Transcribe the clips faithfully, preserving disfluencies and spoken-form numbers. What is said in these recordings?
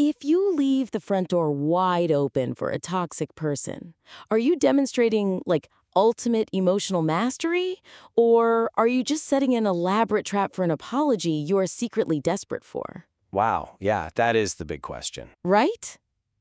If you leave the front door wide open for a toxic person, are you demonstrating, like, ultimate emotional mastery? Or are you just setting an elaborate trap for an apology you are secretly desperate for? Wow, yeah, that is the big question. Right?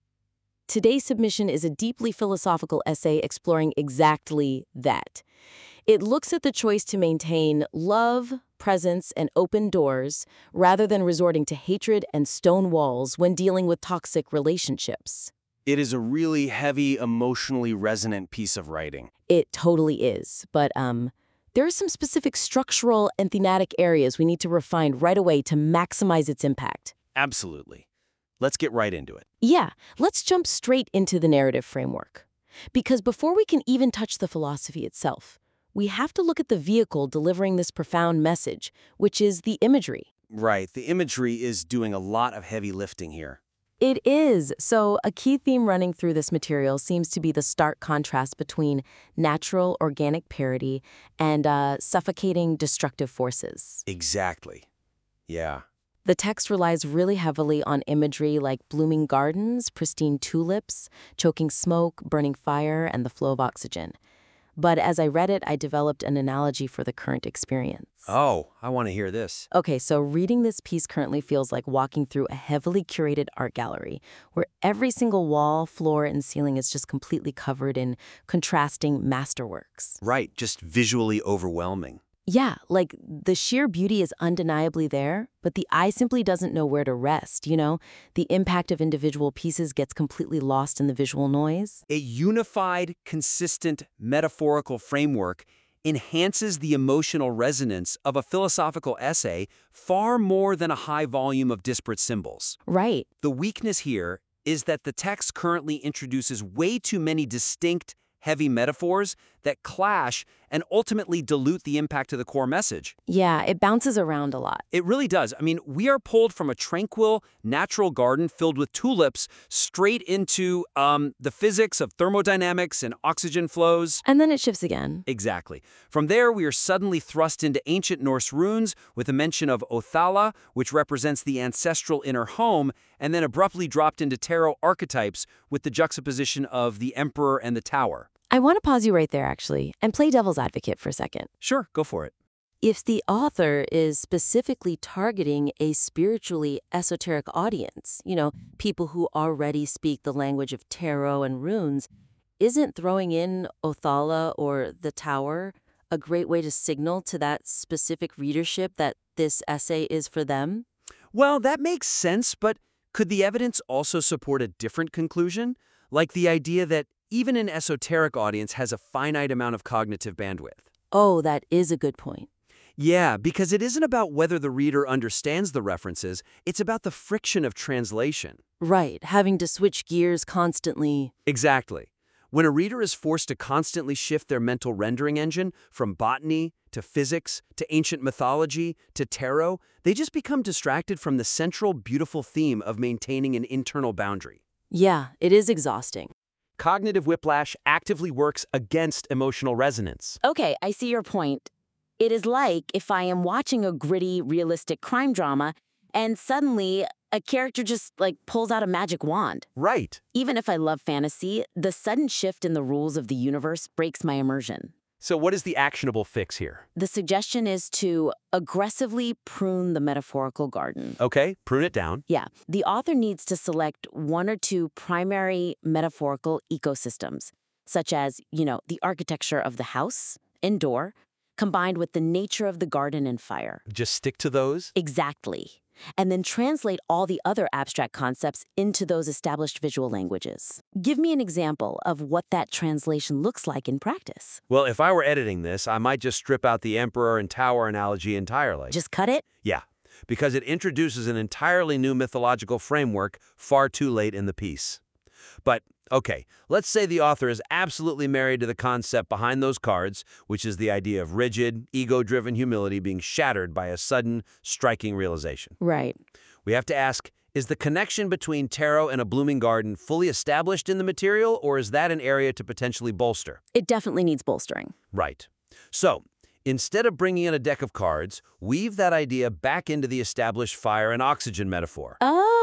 Today's submission is a deeply philosophical essay exploring exactly that. It looks at the choice to maintain love, presence, and open doors rather than resorting to hatred and stone walls when dealing with toxic relationships. It is a really heavy, emotionally resonant piece of writing. It totally is, but um, there are some specific structural and thematic areas we need to refine right away to maximize its impact. Absolutely. Let's get right into it. Yeah, let's jump straight into the narrative framework. Because before we can even touch the philosophy itself, we have to look at the vehicle delivering this profound message, which is the imagery. Right, the imagery is doing a lot of heavy lifting here. It is. So a key theme running through this material seems to be the stark contrast between natural, organic purity and uh, suffocating, destructive forces. Exactly. Yeah. The text relies really heavily on imagery like blooming gardens, pristine tulips, choking smoke, burning fire, and the flow of oxygen. But as I read it, I developed an analogy for the current experience. Oh, I want to hear this. Okay, so reading this piece currently feels like walking through a heavily curated art gallery where every single wall, floor, and ceiling is just completely covered in contrasting masterworks. Right, just visually overwhelming. Yeah, like the sheer beauty is undeniably there, but the eye simply doesn't know where to rest, you know? The impact of individual pieces gets completely lost in the visual noise. A unified, consistent, metaphorical framework enhances the emotional resonance of a philosophical essay far more than a high volume of disparate symbols. Right. The weakness here is that the text currently introduces way too many distinct, heavy metaphors that clash and ultimately dilute the impact of the core message. Yeah, it bounces around a lot. It really does. I mean, we are pulled from a tranquil, natural garden filled with tulips straight into um, the physics of thermodynamics and oxygen flows. And then it shifts again. Exactly. From there, we are suddenly thrust into ancient Norse runes with a mention of Othala, which represents the ancestral inner home, and then abruptly dropped into tarot archetypes with the juxtaposition of the emperor and the tower. I want to pause you right there, actually, and play devil's advocate for a second. Sure, go for it. If the author is specifically targeting a spiritually esoteric audience, you know, people who already speak the language of tarot and runes, isn't throwing in Othala or the Tower a great way to signal to that specific readership that this essay is for them? Well, that makes sense, but could the evidence also support a different conclusion? Like the idea that even an esoteric audience has a finite amount of cognitive bandwidth. Oh, that is a good point. Yeah, because it isn't about whether the reader understands the references, it's about the friction of translation. Right, having to switch gears constantly. Exactly. When a reader is forced to constantly shift their mental rendering engine from botany to physics to ancient mythology to tarot, they just become distracted from the central, beautiful theme of maintaining an internal boundary. Yeah, it is exhausting. Cognitive whiplash actively works against emotional resonance. Okay, I see your point. It is like if I am watching a gritty, realistic crime drama, and suddenly a character just, like, pulls out a magic wand. Right. Even if I love fantasy, the sudden shift in the rules of the universe breaks my immersion. So what is the actionable fix here? The suggestion is to aggressively prune the metaphorical garden. Okay, prune it down. Yeah, the author needs to select one or two primary metaphorical ecosystems, such as, you know, the architecture of the house, indoor, combined with the nature of the garden and fire. Just stick to those? Exactly. And then translate all the other abstract concepts into those established visual languages. Give me an example of what that translation looks like in practice. Well, if I were editing this, I might just strip out the emperor and tower analogy entirely. Just cut it? Yeah, because it introduces an entirely new mythological framework far too late in the piece. But, okay, let's say the author is absolutely married to the concept behind those cards, which is the idea of rigid, ego-driven humility being shattered by a sudden, striking realization. Right. We have to ask, is the connection between tarot and a blooming garden fully established in the material, or is that an area to potentially bolster? It definitely needs bolstering. Right. So, instead of bringing in a deck of cards, weave that idea back into the established fire and oxygen metaphor. Oh,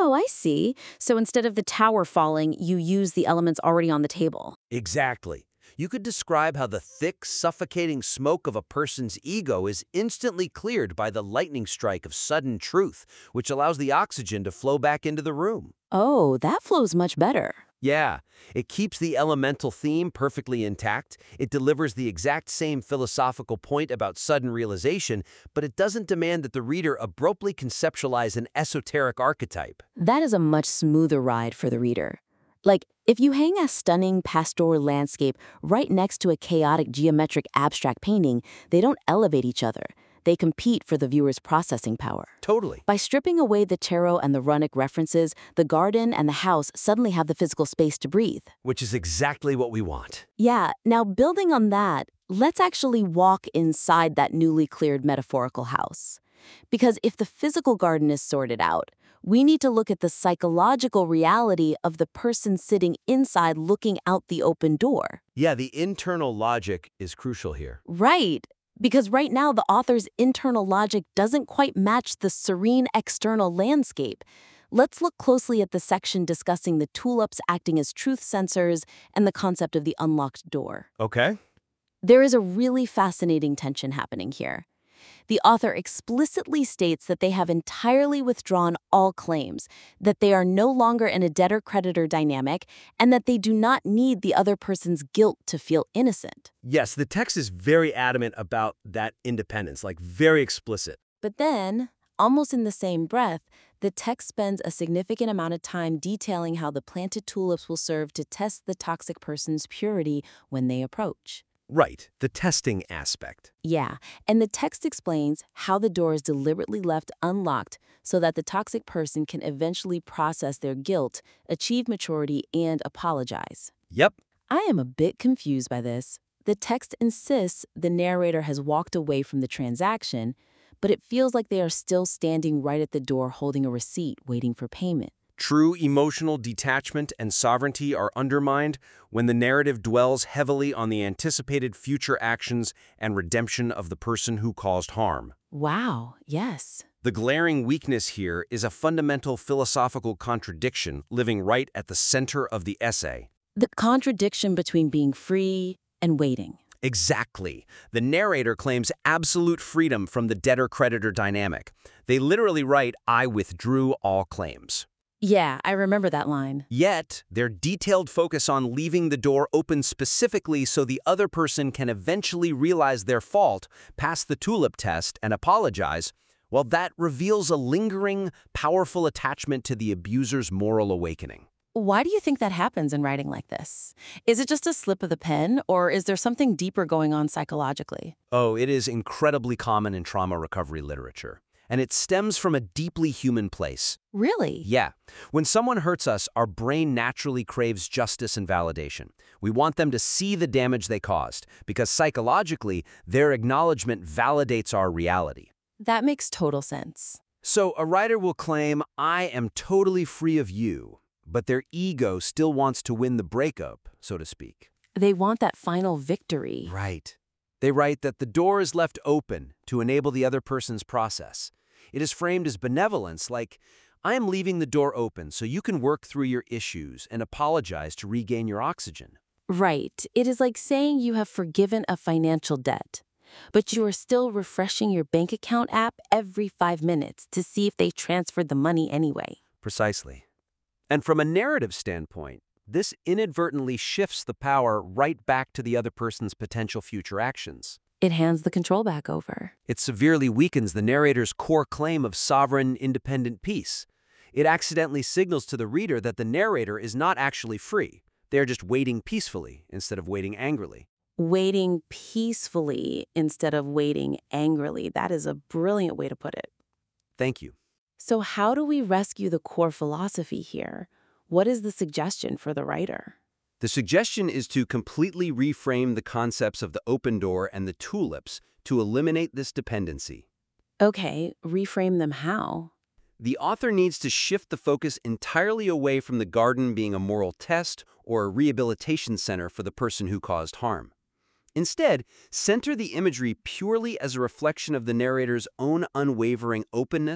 Oh, I see. So instead of the tower falling, you use the elements already on the table. Exactly. You could describe how the thick, suffocating smoke of a person's ego is instantly cleared by the lightning strike of sudden truth, which allows the oxygen to flow back into the room. Oh, that flows much better. Yeah, it keeps the elemental theme perfectly intact. It delivers the exact same philosophical point about sudden realization, but it doesn't demand that the reader abruptly conceptualize an esoteric archetype. That is a much smoother ride for the reader. Like, if you hang a stunning pastoral landscape right next to a chaotic geometric abstract painting, they don't elevate each other. They compete for the viewer's processing power. Totally. By stripping away the tarot and the runic references, the garden and the house suddenly have the physical space to breathe. Which is exactly what we want. Yeah, now building on that, let's actually walk inside that newly cleared metaphorical house. Because if the physical garden is sorted out, we need to look at the psychological reality of the person sitting inside looking out the open door. Yeah, the internal logic is crucial here. Right. Because right now, the author's internal logic doesn't quite match the serene external landscape. Let's look closely at the section discussing the tulips acting as truth sensors and the concept of the unlocked door. Okay. There is a really fascinating tension happening here. The author explicitly states that they have entirely withdrawn all claims, that they are no longer in a debtor-creditor dynamic, and that they do not need the other person's guilt to feel innocent. Yes, the text is very adamant about that independence, like very explicit. But then, almost in the same breath, the text spends a significant amount of time detailing how the planted tulips will serve to test the toxic person's purity when they approach. Right, the testing aspect. Yeah, and the text explains how the door is deliberately left unlocked so that the toxic person can eventually process their guilt, achieve maturity, and apologize. Yep. I am a bit confused by this. The text insists the narrator has walked away from the transaction, but it feels like they are still standing right at the door holding a receipt waiting for payment. True emotional detachment and sovereignty are undermined when the narrative dwells heavily on the anticipated future actions and redemption of the person who caused harm. Wow, yes. The glaring weakness here is a fundamental philosophical contradiction living right at the center of the essay. The contradiction between being free and waiting. Exactly. The narrator claims absolute freedom from the debtor-creditor dynamic. They literally write, "I withdrew all claims." Yeah, I remember that line. Yet, their detailed focus on leaving the door open specifically so the other person can eventually realize their fault, pass the tulip test, and apologize, well, that reveals a lingering, powerful attachment to the abuser's moral awakening. Why do you think that happens in writing like this? Is it just a slip of the pen, or is there something deeper going on psychologically? Oh, it is incredibly common in trauma recovery literature. And it stems from a deeply human place. Really? Yeah. When someone hurts us, our brain naturally craves justice and validation. We want them to see the damage they caused, because psychologically, their acknowledgement validates our reality. That makes total sense. So a writer will claim, "I am totally free of you," but their ego still wants to win the breakup, so to speak. They want that final victory. Right. They write that the door is left open to enable the other person's process. It is framed as benevolence, like, "I am leaving the door open so you can work through your issues and apologize to regain your oxygen." Right. It is like saying you have forgiven a financial debt, but you are still refreshing your bank account app every five minutes to see if they transferred the money anyway. Precisely. And from a narrative standpoint, this inadvertently shifts the power right back to the other person's potential future actions. It hands the control back over. It severely weakens the narrator's core claim of sovereign, independent peace. It accidentally signals to the reader that the narrator is not actually free. They are just waiting peacefully instead of waiting angrily. Waiting peacefully instead of waiting angrily. That is a brilliant way to put it. Thank you. So how do we rescue the core philosophy here? What is the suggestion for the writer? The suggestion is to completely reframe the concepts of the open door and the tulips to eliminate this dependency. Okay, reframe them how? The author needs to shift the focus entirely away from the garden being a moral test or a rehabilitation center for the person who caused harm. Instead, center the imagery purely as a reflection of the narrator's own unwavering openness,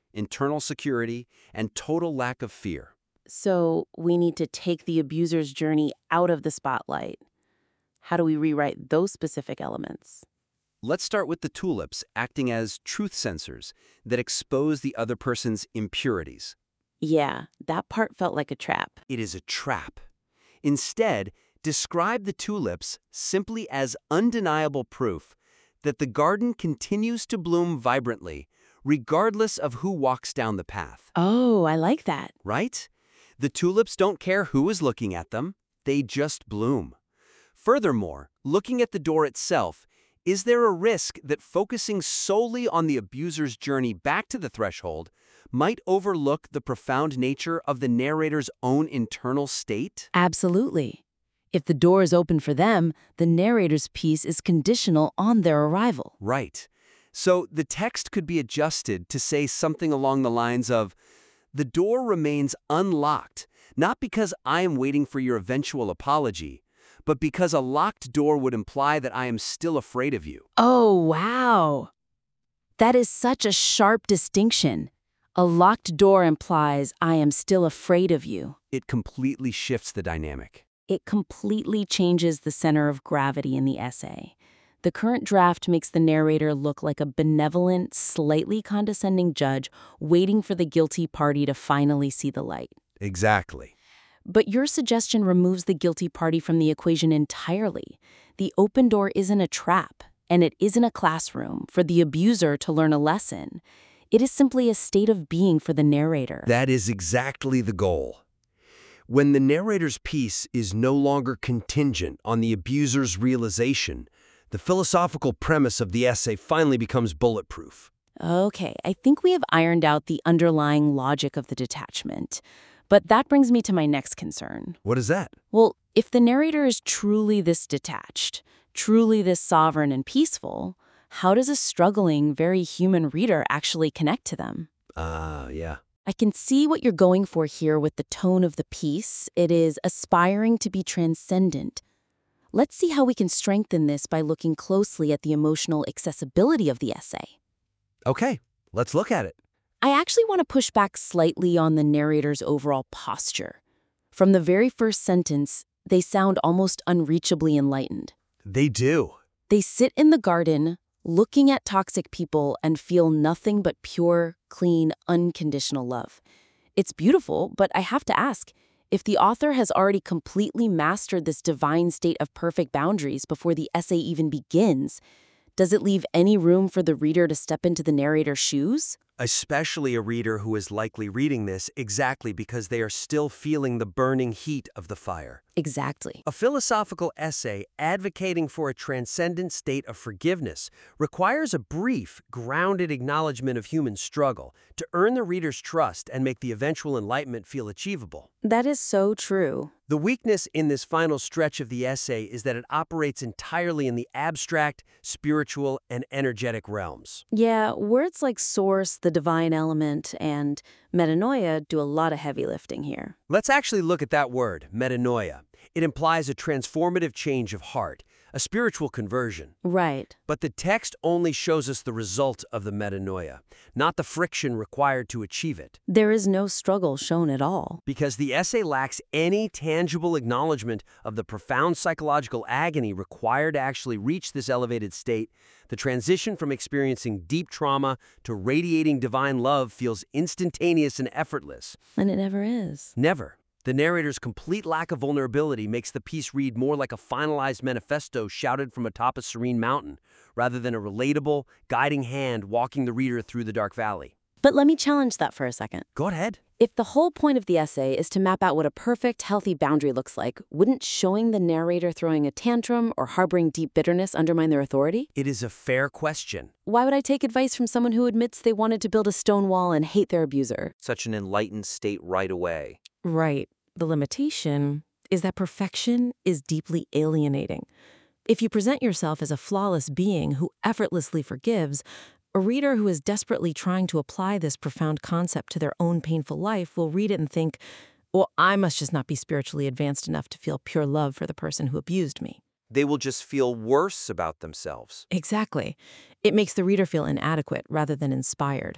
internal security, and total lack of fear. So we need to take the abuser's journey out of the spotlight. How do we rewrite those specific elements? Let's start with the tulips acting as truth sensors that expose the other person's impurities. Yeah, that part felt like a trap. It is a trap. Instead, describe the tulips simply as undeniable proof that the garden continues to bloom vibrantly, regardless of who walks down the path. Oh, I like that. Right? The tulips don't care who is looking at them. They just bloom. Furthermore, looking at the door itself, is there a risk that focusing solely on the abuser's journey back to the threshold might overlook the profound nature of the narrator's own internal state? Absolutely. If the door is open for them, the narrator's piece is conditional on their arrival. Right. So the text could be adjusted to say something along the lines of, "The door remains unlocked, not because I am waiting for your eventual apology, but because a locked door would imply that I am still afraid of you." Oh, wow. That is such a sharp distinction. A locked door implies I am still afraid of you. It completely shifts the dynamic. It completely changes the center of gravity in the essay. The current draft makes the narrator look like a benevolent, slightly condescending judge waiting for the guilty party to finally see the light. Exactly. But your suggestion removes the guilty party from the equation entirely. The open door isn't a trap, and it isn't a classroom for the abuser to learn a lesson. It is simply a state of being for the narrator. That is exactly the goal. When the narrator's piece is no longer contingent on the abuser's realization, the philosophical premise of the essay finally becomes bulletproof. Okay, I think we have ironed out the underlying logic of the detachment. But that brings me to my next concern. What is that? Well, if the narrator is truly this detached, truly this sovereign and peaceful, how does a struggling, very human reader actually connect to them? Ah, uh, yeah. I can see what you're going for here with the tone of the piece. It is aspiring to be transcendent. Let's see how we can strengthen this by looking closely at the emotional accessibility of the essay. Okay, let's look at it. I actually want to push back slightly on the narrator's overall posture. From the very first sentence, they sound almost unreachably enlightened. They do. They sit in the garden, looking at toxic people and feel nothing but pure, clean, unconditional love. It's beautiful, but I have to ask, if the author has already completely mastered this divine state of perfect boundaries before the essay even begins, does it leave any room for the reader to step into the narrator's shoes? Especially a reader who is likely reading this exactly because they are still feeling the burning heat of the fire. Exactly. A philosophical essay advocating for a transcendent state of forgiveness requires a brief, grounded acknowledgement of human struggle to earn the reader's trust and make the eventual enlightenment feel achievable. That is so true. The weakness in this final stretch of the essay is that it operates entirely in the abstract, spiritual, and energetic realms. Yeah, words like source, the divine element, and metanoia do a lot of heavy lifting here. Let's actually look at that word, metanoia. It implies a transformative change of heart, a spiritual conversion. Right. But the text only shows us the result of the metanoia, not the friction required to achieve it. There is no struggle shown at all. Because the essay lacks any tangible acknowledgement of the profound psychological agony required to actually reach this elevated state, the transition from experiencing deep trauma to radiating divine love feels instantaneous and effortless. And it never is. Never. The narrator's complete lack of vulnerability makes the piece read more like a finalized manifesto shouted from atop a serene mountain, rather than a relatable, guiding hand walking the reader through the dark valley. But let me challenge that for a second. Go ahead. If the whole point of the essay is to map out what a perfect, healthy boundary looks like, wouldn't showing the narrator throwing a tantrum or harboring deep bitterness undermine their authority? It is a fair question. Why would I take advice from someone who admits they wanted to build a stone wall and hate their abuser? Such an enlightened state right away. Right. The limitation is that perfection is deeply alienating. If you present yourself as a flawless being who effortlessly forgives, a reader who is desperately trying to apply this profound concept to their own painful life will read it and think, well, I must just not be spiritually advanced enough to feel pure love for the person who abused me. They will just feel worse about themselves. Exactly. It makes the reader feel inadequate rather than inspired.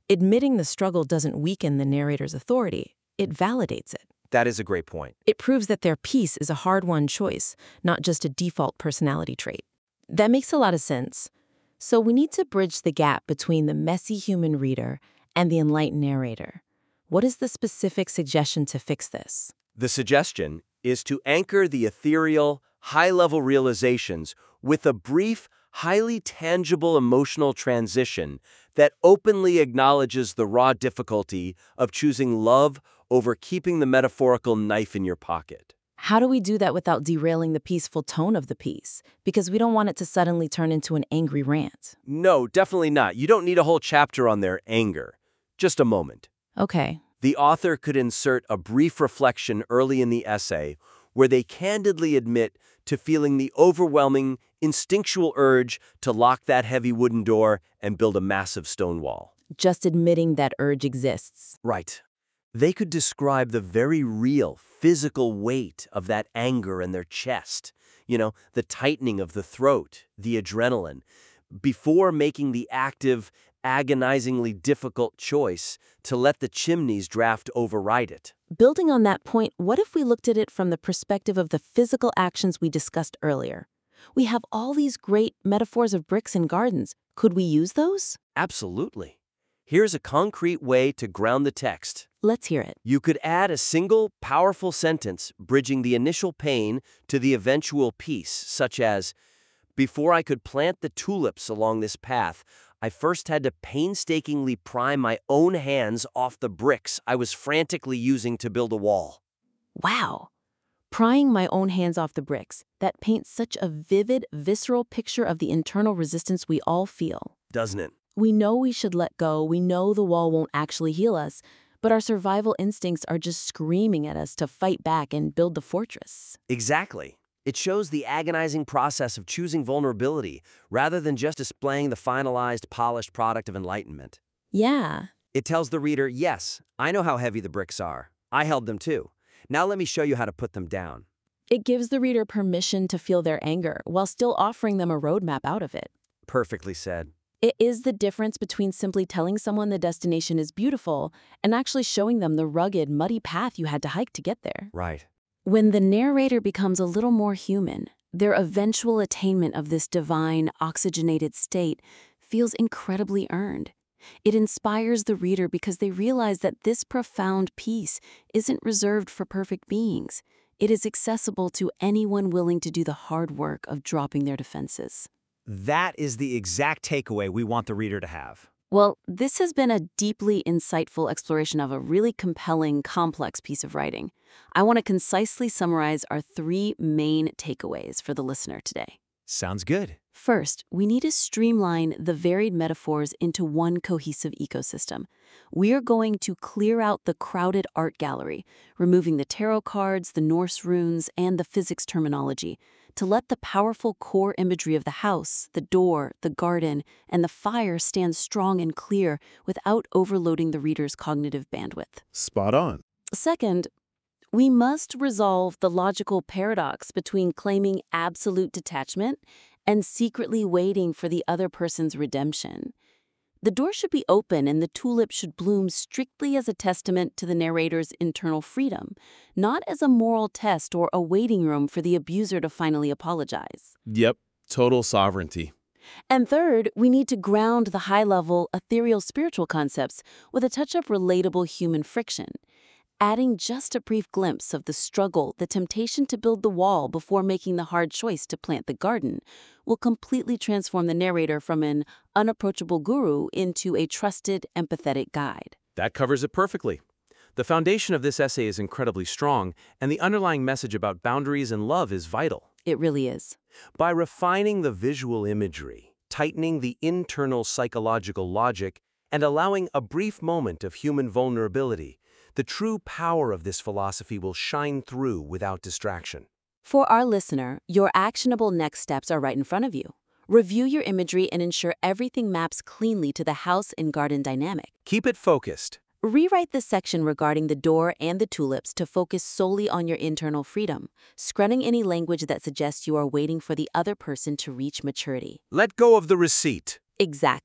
Admitting the struggle doesn't weaken the narrator's authority, it validates it. That is a great point. It proves that their piece is a hard-won choice, not just a default personality trait. That makes a lot of sense. So we need to bridge the gap between the messy human reader and the enlightened narrator. What is the specific suggestion to fix this? The suggestion is to anchor the ethereal, high-level realizations with a brief, highly tangible emotional transition that openly acknowledges the raw difficulty of choosing love over keeping the metaphorical knife in your pocket. How do we do that without derailing the peaceful tone of the piece? Because we don't want it to suddenly turn into an angry rant. No, definitely not. You don't need a whole chapter on their anger. Just a moment. Okay. The author could insert a brief reflection early in the essay where they candidly admit to feeling the overwhelming, instinctual urge to lock that heavy wooden door and build a massive stone wall. Just admitting that urge exists. Right. They could describe the very real, physical weight of that anger in their chest. You know, the tightening of the throat, the adrenaline, before making the active, agonizingly difficult choice to let the chimney's draft override it. Building on that point, what if we looked at it from the perspective of the physical actions we discussed earlier? We have all these great metaphors of bricks and gardens. Could we use those? Absolutely. Here's a concrete way to ground the text. Let's hear it. You could add a single, powerful sentence bridging the initial pain to the eventual peace, such as, "Before I could plant the tulips along this path, I first had to painstakingly pry my own hands off the bricks I was frantically using to build a wall." Wow. Prying my own hands off the bricks. That paints such a vivid, visceral picture of the internal resistance we all feel. Doesn't it? We know we should let go, we know the wall won't actually heal us, but our survival instincts are just screaming at us to fight back and build the fortress. Exactly. It shows the agonizing process of choosing vulnerability rather than just displaying the finalized, polished product of enlightenment. Yeah. It tells the reader, yes, I know how heavy the bricks are. I held them too. Now let me show you how to put them down. It gives the reader permission to feel their anger while still offering them a roadmap out of it. Perfectly said. It is the difference between simply telling someone the destination is beautiful and actually showing them the rugged, muddy path you had to hike to get there. Right. When the narrator becomes a little more human, their eventual attainment of this divine, oxygenated state feels incredibly earned. It inspires the reader because they realize that this profound peace isn't reserved for perfect beings. It is accessible to anyone willing to do the hard work of dropping their defenses. That is the exact takeaway we want the reader to have. Well, this has been a deeply insightful exploration of a really compelling, complex piece of writing. I want to concisely summarize our three main takeaways for the listener today. Sounds good. First, we need to streamline the varied metaphors into one cohesive ecosystem. We are going to clear out the crowded art gallery, removing the tarot cards, the Norse runes, and the physics terminology, to let the powerful core imagery of the house, the door, the garden, and the fire stand strong and clear without overloading the reader's cognitive bandwidth. Spot on. Second, we must resolve the logical paradox between claiming absolute detachment and secretly waiting for the other person's redemption. The door should be open and the tulip should bloom strictly as a testament to the narrator's internal freedom, not as a moral test or a waiting room for the abuser to finally apologize. Yep, total sovereignty. And third, we need to ground the high-level, ethereal spiritual concepts with a touch of relatable human friction. Adding just a brief glimpse of the struggle, the temptation to build the wall before making the hard choice to plant the garden, will completely transform the narrator from an unapproachable guru into a trusted, empathetic guide. That covers it perfectly. The foundation of this essay is incredibly strong, and the underlying message about boundaries and love is vital. It really is. By refining the visual imagery, tightening the internal psychological logic, and allowing a brief moment of human vulnerability, the true power of this philosophy will shine through without distraction. For our listener, your actionable next steps are right in front of you. Review your imagery and ensure everything maps cleanly to the house and garden dynamic. Keep it focused. Rewrite the section regarding the door and the tulips to focus solely on your internal freedom, scrunning any language that suggests you are waiting for the other person to reach maturity. Let go of the receipt. Exactly.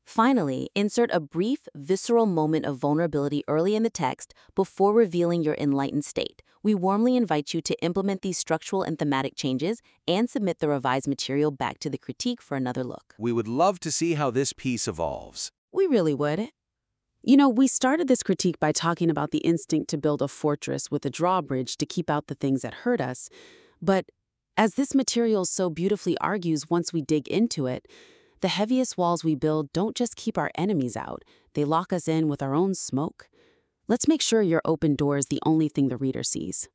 Finally, insert a brief, visceral moment of vulnerability early in the text before revealing your enlightened state. We warmly invite you to implement these structural and thematic changes and submit the revised material back to the critique for another look. We would love to see how this piece evolves. We really would. You know, we started this critique by talking about the instinct to build a fortress with a drawbridge to keep out the things that hurt us. But as this material so beautifully argues once we dig into it, the heaviest walls we build don't just keep our enemies out, they lock us in with our own smoke. Let's make sure your open door is the only thing the reader sees.